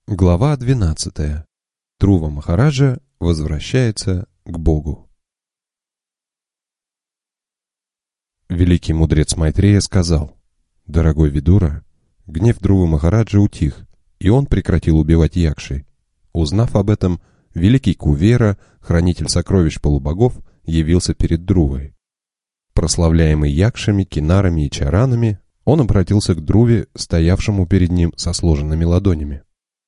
Глава 12. Трува Махараджа возвращается к Богу. Великий мудрец Майтрея сказал: «Дорогой Видура, гнев Трувы Махараджа утих, и он прекратил убивать якши. Узнав об этом, великий Кувера, хранитель сокровищ полубогов, явился перед Трувой. Прославляемый якшами, кинарами и чаранами, он обратился к Труве, стоявшему перед ним со сложенными ладонями.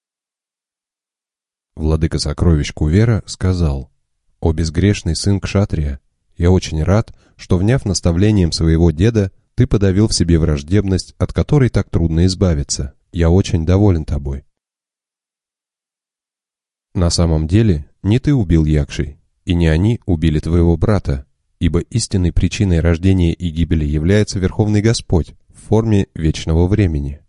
Владыка сокровищ Кувера сказал: «О безгрешный сын Кшатрия, я очень рад, что, вняв наставлением своего деда, ты подавил в себе враждебность, от которой так трудно избавиться. Я очень доволен тобой». На самом деле, не ты убил якшей, и не они убили твоего брата, ибо истинной причиной рождения и гибели является Верховный Господь в форме вечного времени.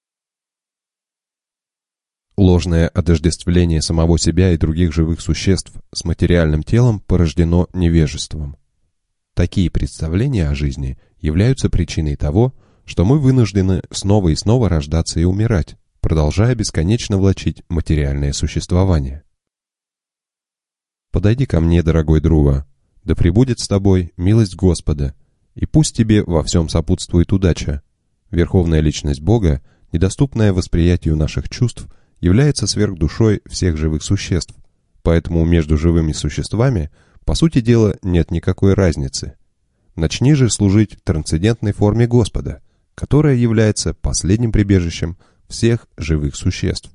Ложное отождествление самого себя и других живых существ с материальным телом порождено невежеством. Такие представления о жизни являются причиной того, что мы вынуждены снова и снова рождаться и умирать, продолжая бесконечно влачить материальное существование. Подойди ко мне, дорогой Трува, да пребудет с тобой милость Господа, и пусть тебе во всем сопутствует удача. Верховная личность Бога, недоступная восприятию наших чувств, является сверхдушой всех живых существ, поэтому между живыми существами, по сути дела, нет никакой разницы. Начни же служить трансцендентной форме Господа, которая является последним прибежищем всех живых существ.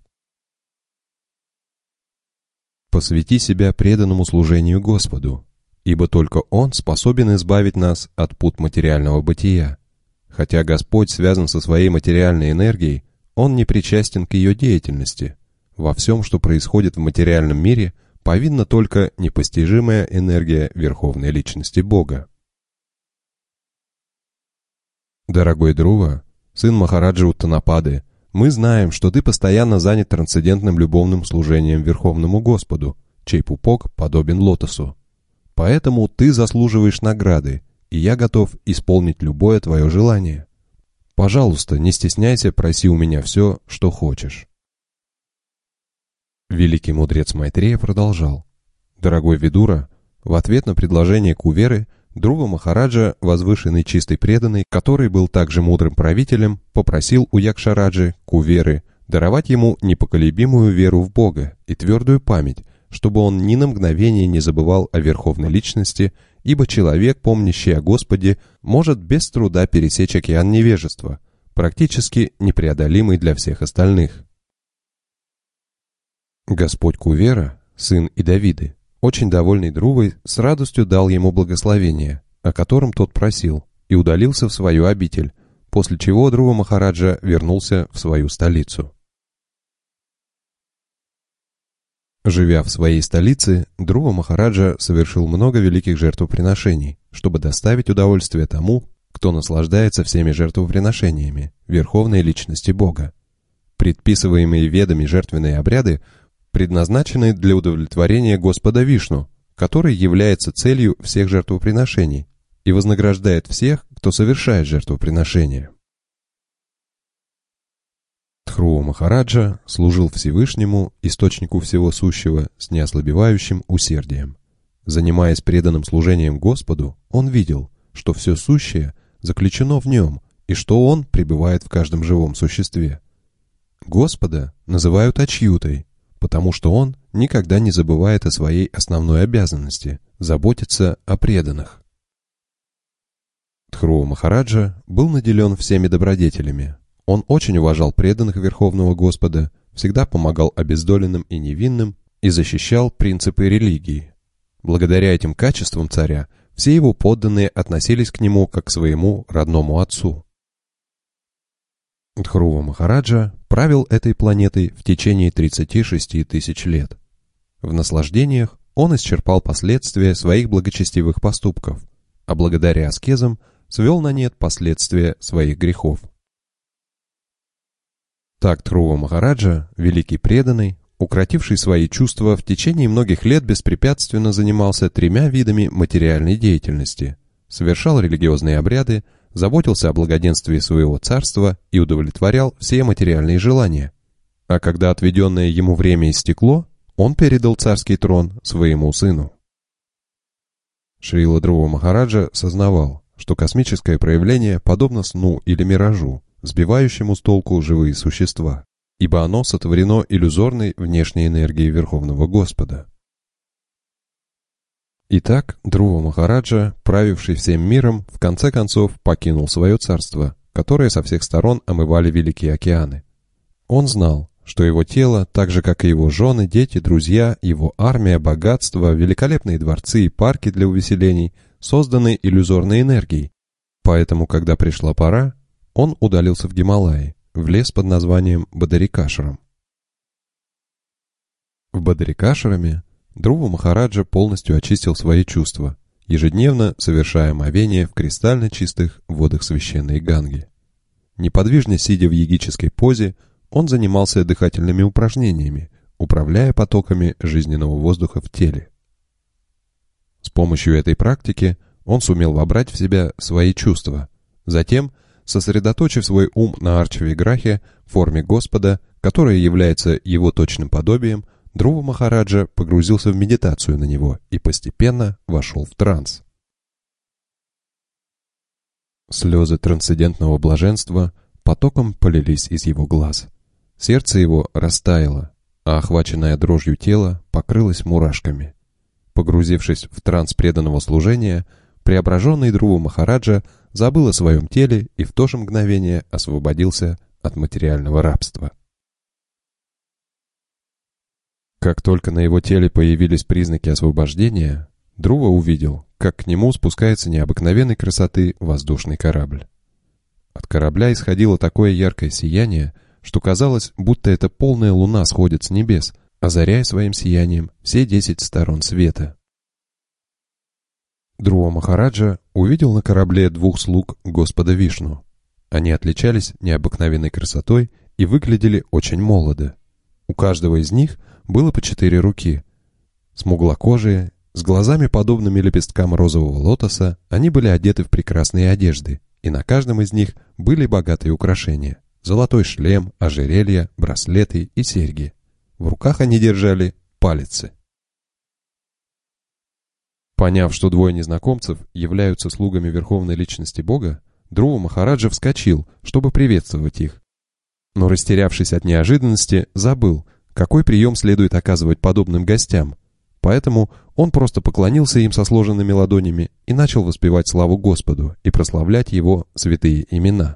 Посвяти себя преданному служению Господу, ибо только Он способен избавить нас от пут материального бытия. Хотя Господь связан со своей материальной энергией, Он не причастен к ее деятельности. Во всем, что происходит в материальном мире, повинна только непостижимая энергия Верховной Личности Бога. Дорогой Трува, сын Махараджа Уттанапады, мы знаем, что ты постоянно занят трансцендентным любовным служением Верховному Господу, чей пупок подобен лотосу. Поэтому ты заслуживаешь награды, и я готов исполнить любое твое желание. Пожалуйста, не стесняйся, проси у меня все, что хочешь». Великий мудрец Майтрея продолжал: «Дорогой Видура, в ответ на предложение Куверы, Трува Махараджа, возвышенный чистый преданный, который был также мудрым правителем, попросил у Якшараджи, Куверы, даровать ему непоколебимую веру в Бога и твердую память, чтобы он ни на мгновение не забывал о Верховной Личности, ибо человек, помнящий о Господе, может без труда пересечь океан невежества, практически непреодолимый для всех остальных». Господь Кувера, сын Идавиды, очень довольный Трувой, с радостью дал ему благословение, о котором тот просил, и удалился в свою обитель, после чего Трува Махараджа вернулся в свою столицу. Живя в своей столице, Трува Махараджа совершил много великих жертвоприношений, чтобы доставить удовольствие тому, кто наслаждается всеми жертвоприношениями Верховной Личности Бога. Предписываемые ведами жертвенные обряды предназначены для удовлетворения Господа Вишну, который является целью всех жертвоприношений и вознаграждает всех, кто совершает жертвоприношения. Трува Махараджа служил Всевышнему, источнику всего сущего, с неослабевающим усердием. Занимаясь преданным служением Господу, он видел, что все сущее заключено в нем и что он пребывает в каждом живом существе. Господа называют Ачьютой, потому что он никогда не забывает о своей основной обязанности – заботиться о преданных. Трува Махараджа был наделен всеми добродетелями. Он очень уважал преданных Верховного Господа, всегда помогал обездоленным и невинным и защищал принципы религии. Благодаря этим качествам царя все его подданные относились к нему как к своему родному отцу. Трува Махараджа правил этой планетой в течение 36 тысяч лет. В наслаждениях он исчерпал последствия своих благочестивых поступков, а благодаря аскезам свел на нет последствия своих грехов. Так Трува Махараджа, великий преданный, укротивший свои чувства, в течение многих лет беспрепятственно занимался 3 видами материальной деятельности, совершал религиозные обряды, заботился о благоденствии своего царства и удовлетворял все материальные желания, А когда отведенное ему время истекло, он передал царский трон своему сыну. Шрила Друва Махараджа сознавал, что космическое проявление подобно сну или миражу, сбивающему с толку живые существа, ибо оно сотворено иллюзорной внешней энергией Верховного Господа. Итак, Друва Махараджа, правивший всем миром, в конце концов покинул свое царство, которое со всех сторон омывали великие океаны. Он знал, что его тело, так же как и его жены, дети, друзья, его армия, богатство, великолепные дворцы и парки для увеселений созданы иллюзорной энергией. Поэтому, когда пришла пора, он удалился в Гималаи, в лес под названием Бадарикашрам. В Бадарикашраме Друва Махараджа полностью очистил свои чувства, ежедневно совершая омовение в кристально чистых водах священной Ганги. Неподвижно сидя в йогической позе, он занимался дыхательными упражнениями, управляя потоками жизненного воздуха в теле. С помощью этой практики он сумел вобрать в себя свои чувства. Затем, сосредоточив свой ум на Арча-Виграхе, форме Господа, которая является его точным подобием, Друва Махараджа погрузился в медитацию на него и постепенно вошел в транс. Слезы трансцендентного блаженства потоком полились из его глаз. Сердце его растаяло, а охваченное дрожью тело покрылось мурашками. Погрузившись в транс преданного служения, преображенный Друва Махараджа забыл о своем теле и в то же мгновение освободился от материального рабства. Как только на его теле появились признаки освобождения, Друва увидел, как к нему спускается необыкновенной красоты воздушный корабль. От корабля исходило такое яркое сияние, что казалось, будто эта полная луна сходит с небес, озаряя своим сиянием все 10 сторон света. Друва Махараджа увидел на корабле 2 слуг Господа Вишну. Они отличались необыкновенной красотой и выглядели очень молодо. У каждого из них было по 4 руки. Смуглокожие, с глазами подобными лепесткам розового лотоса, они были одеты в прекрасные одежды, и на каждом из них были богатые украшения: золотой шлем, ожерелья, браслеты и серьги. В руках они держали палицы. Поняв, что 2 незнакомцев являются слугами Верховной Личности Бога, Друва Махараджа вскочил, чтобы приветствовать их. Но, растерявшись от неожиданности, забыл, какой прием следует оказывать подобным гостям. Поэтому он просто поклонился им со сложенными ладонями и начал воспевать славу Господу и прославлять Его святые имена.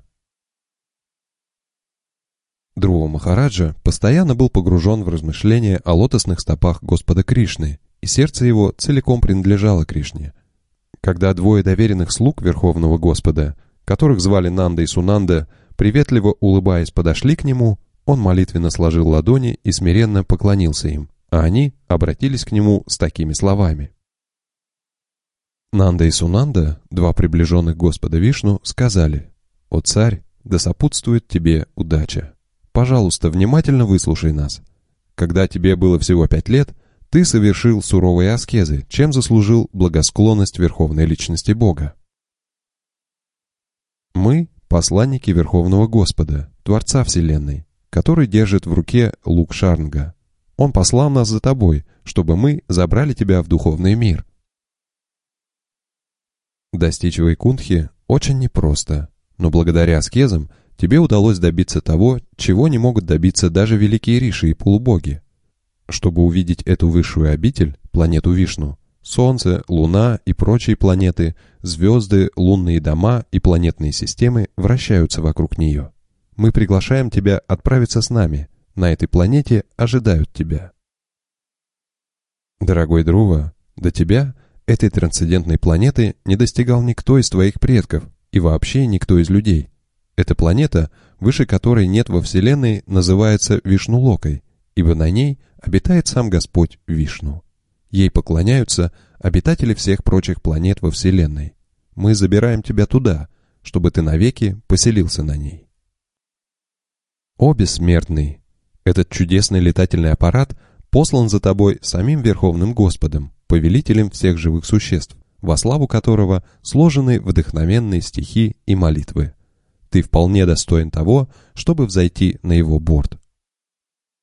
Друва Махараджа постоянно был погружен в размышления о лотосных стопах Господа Кришны, и сердце его целиком принадлежало Кришне. Когда 2 доверенных слуг Верховного Господа, которых звали Нанда и Сунанда, приветливо улыбаясь подошли к нему, он молитвенно сложил ладони и смиренно поклонился им, а они обратились к нему с такими словами. Нанда и Сунанда, 2 приближенных Господа Вишну, сказали: «О царь, да сопутствует тебе удача. Пожалуйста, внимательно выслушай нас. Когда тебе было всего 5 лет, ты совершил суровые аскезы, чем заслужил благосклонность Верховной Личности Бога. Мы — посланники Верховного Господа, Творца Вселенной, который держит в руке лук Шарнга. Он послал нас за тобой, чтобы мы забрали тебя в духовный мир». Достичь Вайкунтхи очень непросто, но благодаря аскезам тебе удалось добиться того, чего не могут добиться даже великие риши и полубоги. Чтобы увидеть эту высшую обитель, планету Вишну, Солнце, Луна и прочие планеты, звезды, лунные дома и планетные системы вращаются вокруг нее. Мы приглашаем тебя отправиться с нами. На этой планете ожидают тебя. Дорогой Друва, до тебя, этой трансцендентной планеты, не достигал никто из твоих предков и вообще никто из людей. Эта планета, выше которой нет во Вселенной, называется Вишнулокой, ибо на ней обитает сам Господь Вишну. Ей поклоняются обитатели всех прочих планет во Вселенной. Мы забираем тебя туда, чтобы ты навеки поселился на ней. О бессмертный! Этот чудесный летательный аппарат послан за тобой самим Верховным Господом, повелителем всех живых существ, во славу которого сложены вдохновенные стихи и молитвы. Ты вполне достоин того, чтобы взойти на его борт.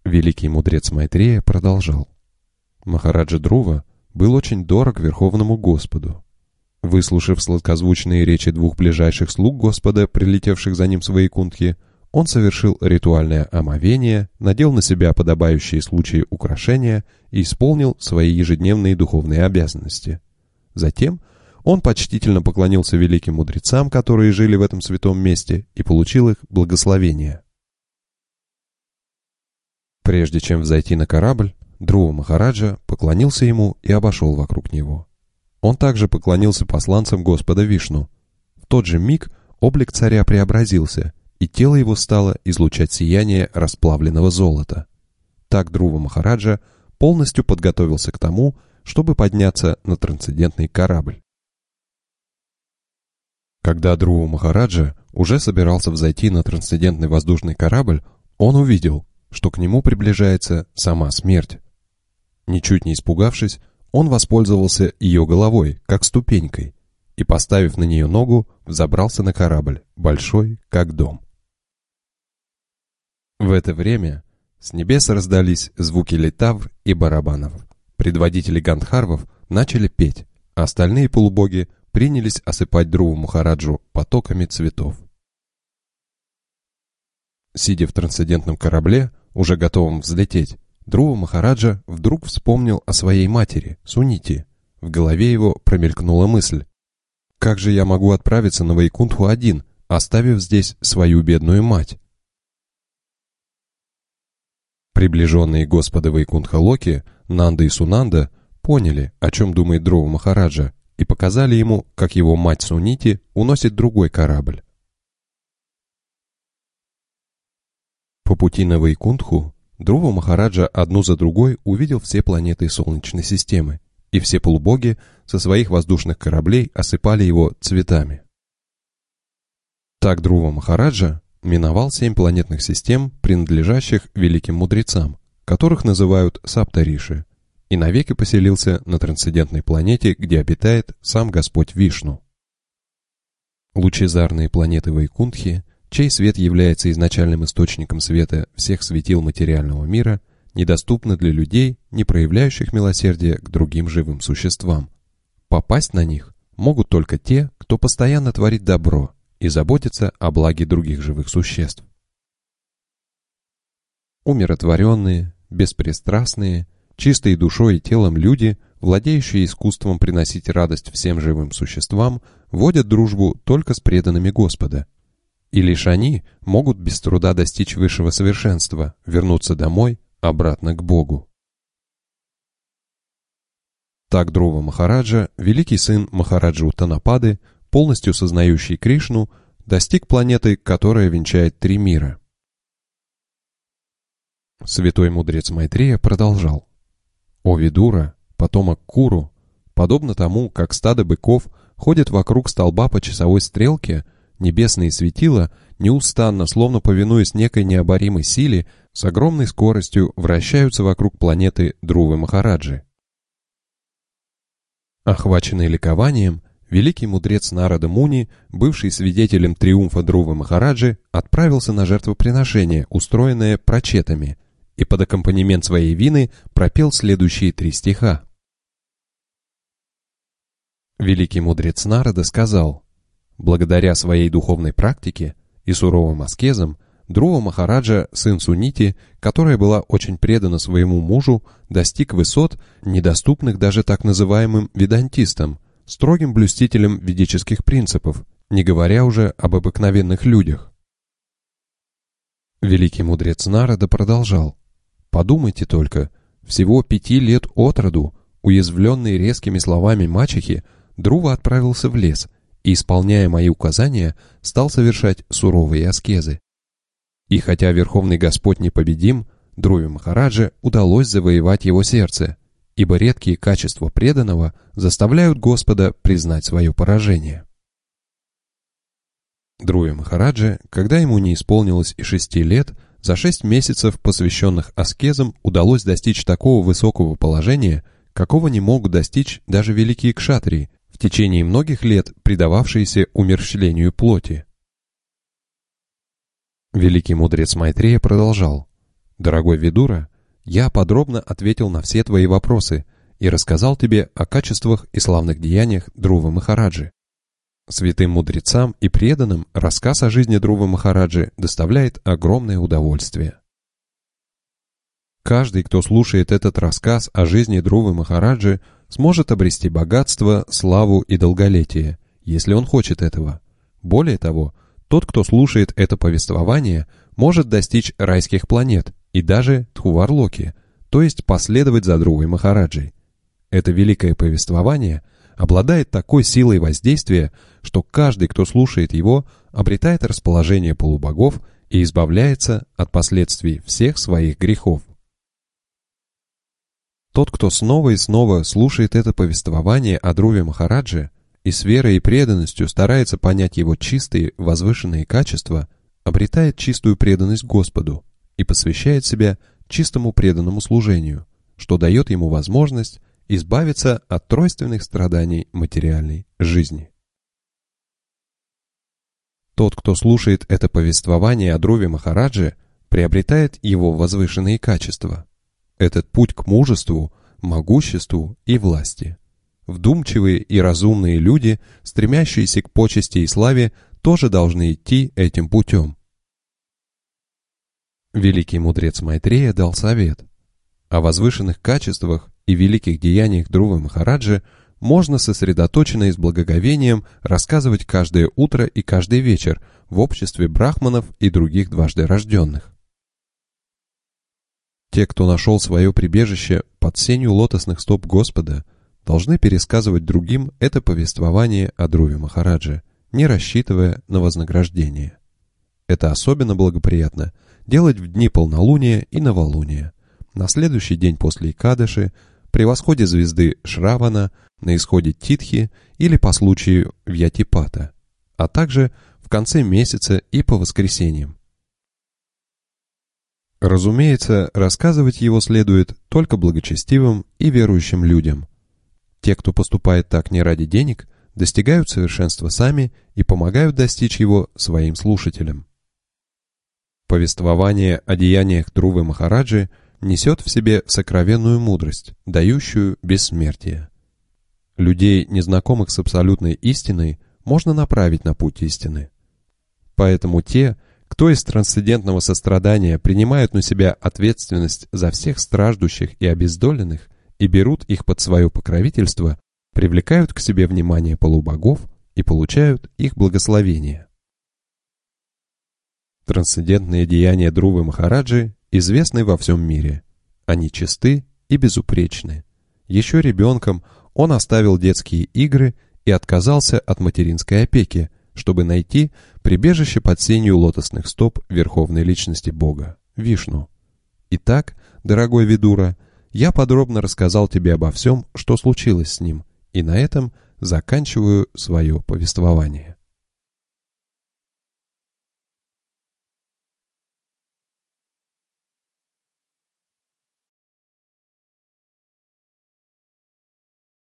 Великий мудрец Майтрея продолжал. Махараджа Друва был очень дорог Верховному Господу. Выслушав сладкозвучные речи двух ближайших слуг Господа, прилетевших за ним с Вайкунтхи, он совершил ритуальное омовение, надел на себя подобающие случаи украшения и исполнил свои ежедневные духовные обязанности. Затем он почтительно поклонился великим мудрецам, которые жили в этом святом месте, и получил их благословение. Прежде чем взойти на корабль, Друва Махараджа поклонился ему и обошел вокруг него. Он также поклонился посланцам Господа Вишну. В тот же миг облик царя преобразился, и тело его стало излучать сияние расплавленного золота. Так Друва Махараджа полностью подготовился к тому, чтобы подняться на трансцендентный корабль. Когда Друва Махараджа уже собирался взойти на трансцендентный воздушный корабль, он увидел, что к нему приближается сама смерть. Ничуть не испугавшись, он воспользовался ее головой, как ступенькой, и, поставив на нее ногу, взобрался на корабль, большой, как дом. В это время с небес раздались звуки литавр и барабанов. Предводители гандхарвов начали петь, а остальные полубоги принялись осыпать Друву Махараджу потоками цветов. Сидя в трансцендентном корабле, уже готовым взлететь, Друва Махараджа вдруг вспомнил о своей матери, Сунити. В голове его промелькнула мысль: «Как же я могу отправиться на Вайкунтху один, оставив здесь свою бедную мать?» Приближенные Господа Вайкунтха Локи, Нанда и Сунанда, поняли, о чем думает Друва Махараджа, и показали ему, как его мать Сунити уносит другой корабль. По пути на Вайкунтху Друва Махараджа одну за другой увидел все планеты Солнечной системы, и все полубоги со своих воздушных кораблей осыпали его цветами. Так Друва Махараджа миновал 7 планетных систем, принадлежащих великим мудрецам, которых называют Саптариши, и навеки поселился на трансцендентной планете, где обитает сам Господь Вишну. Лучезарные планеты Вайкунтхи, чей свет является изначальным источником света всех светил материального мира, недоступны для людей, не проявляющих милосердия к другим живым существам. Попасть на них могут только те, кто постоянно творит добро и заботится о благе других живых существ. Умиротворенные, беспристрастные, чистые душой и телом люди, владеющие искусством приносить радость всем живым существам, водят дружбу только с преданными Господа. И лишь они могут без труда достичь высшего совершенства, вернуться домой, обратно к Богу. Так Друва Махараджа, великий сын Махараджа Уттанапады, полностью сознающий Кришну, достиг планеты, которая венчает 3 мира. Святой мудрец Майтрея продолжал. «О Видура, потомок Куру, подобно тому, как стадо быков ходит вокруг столба по часовой стрелке, небесные светила, неустанно, словно повинуясь некой необоримой силе, с огромной скоростью вращаются вокруг планеты Друвы Махараджи». Охваченный ликованием, великий мудрец Нарада Муни, бывший свидетелем триумфа Друвы Махараджи, отправился на жертвоприношение, устроенное прачетами, и под аккомпанемент своей вины пропел следующие 3 стиха. Великий мудрец Нарада сказал: «Благодаря своей духовной практике и суровым аскезам Друва Махараджа, сын Сунити, которая была очень предана своему мужу, достиг высот, недоступных даже так называемым ведантистам, строгим блюстителям ведических принципов, не говоря уже об обыкновенных людях». Великий мудрец Нарада продолжал: «Подумайте только, всего 5 лет от роду, уязвленный резкими словами мачехи, Друва отправился в лес и, исполняя мои указания, стал совершать суровые аскезы. И хотя Верховный Господь непобедим, Друве Махараджа удалось завоевать его сердце, ибо редкие качества преданного заставляют Господа признать свое поражение». Друве Махараджа, когда ему не исполнилось и 6 лет, за 6 месяцев, посвященных аскезам, удалось достичь такого высокого положения, какого не могут достичь даже великие кшатрии, в течение многих лет предававшиеся умерщвлению плоти. Великий мудрец Майтрея продолжал: Дорогой Видура, я подробно ответил на все твои вопросы и рассказал тебе о качествах и славных деяниях Друвы Махараджи. Святым мудрецам и преданным рассказ о жизни Друвы Махараджи доставляет огромное удовольствие. Каждый, кто слушает этот рассказ о жизни Друвы Махараджи, сможет обрести богатство, славу и долголетие, если он хочет этого. Более того, тот, кто слушает это повествование, может достичь райских планет и даже Тхуварлоки, то есть последовать за Друвой Махараджей. Это великое повествование обладает такой силой воздействия, что каждый, кто слушает его, обретает расположение полубогов и избавляется от последствий всех своих грехов. Тот, кто снова и снова слушает это повествование о Друве Махараджи и с верой и преданностью старается понять его чистые, возвышенные качества, обретает чистую преданность Господу и посвящает себя чистому преданному служению, что дает ему возможность избавиться от тройственных страданий материальной жизни. Тот, кто слушает это повествование о Друве Махараджи, приобретает его возвышенные качества. Этот путь к мужеству, могуществу и власти. Вдумчивые и разумные люди, стремящиеся к почести и славе, тоже должны идти этим путем. Великий мудрец Майтрея дал совет. О возвышенных качествах и великих деяниях Друвы Махараджи можно сосредоточенно и с благоговением рассказывать каждое утро и каждый вечер в обществе брахманов и других дважды рожденных. Те, кто нашел свое прибежище под сенью лотосных стоп Господа, должны пересказывать другим это повествование о Друве Махараджи, не рассчитывая на вознаграждение. Это особенно благоприятно делать в дни полнолуния и новолуния, на следующий день после Экадаши, при восходе звезды Шравана, на исходе Титхи или по случаю Вьятипата, а также в конце месяца и по воскресеньям. Разумеется, рассказывать его следует только благочестивым и верующим людям. Те, кто поступает так не ради денег, достигают совершенства сами и помогают достичь его своим слушателям. Повествование о деяниях Друвы Махараджи несет в себе сокровенную мудрость, дающую бессмертие. Людей, незнакомых с абсолютной истиной, можно направить на путь истины. Поэтому те, кто из трансцендентного сострадания принимают на себя ответственность за всех страждущих и обездоленных и берут их под свое покровительство, привлекают к себе внимание полубогов и получают их благословение. Трансцендентные деяния Друвы Махараджи известны во всем мире. Они чисты и безупречны. Еще ребенком он оставил детские игры и отказался от материнской опеки, чтобы найти прибежище под сенью лотосных стоп Верховной Личности Бога, Вишну. Итак, дорогой Видура, я подробно рассказал тебе обо всем, что случилось с ним, и на этом заканчиваю свое повествование.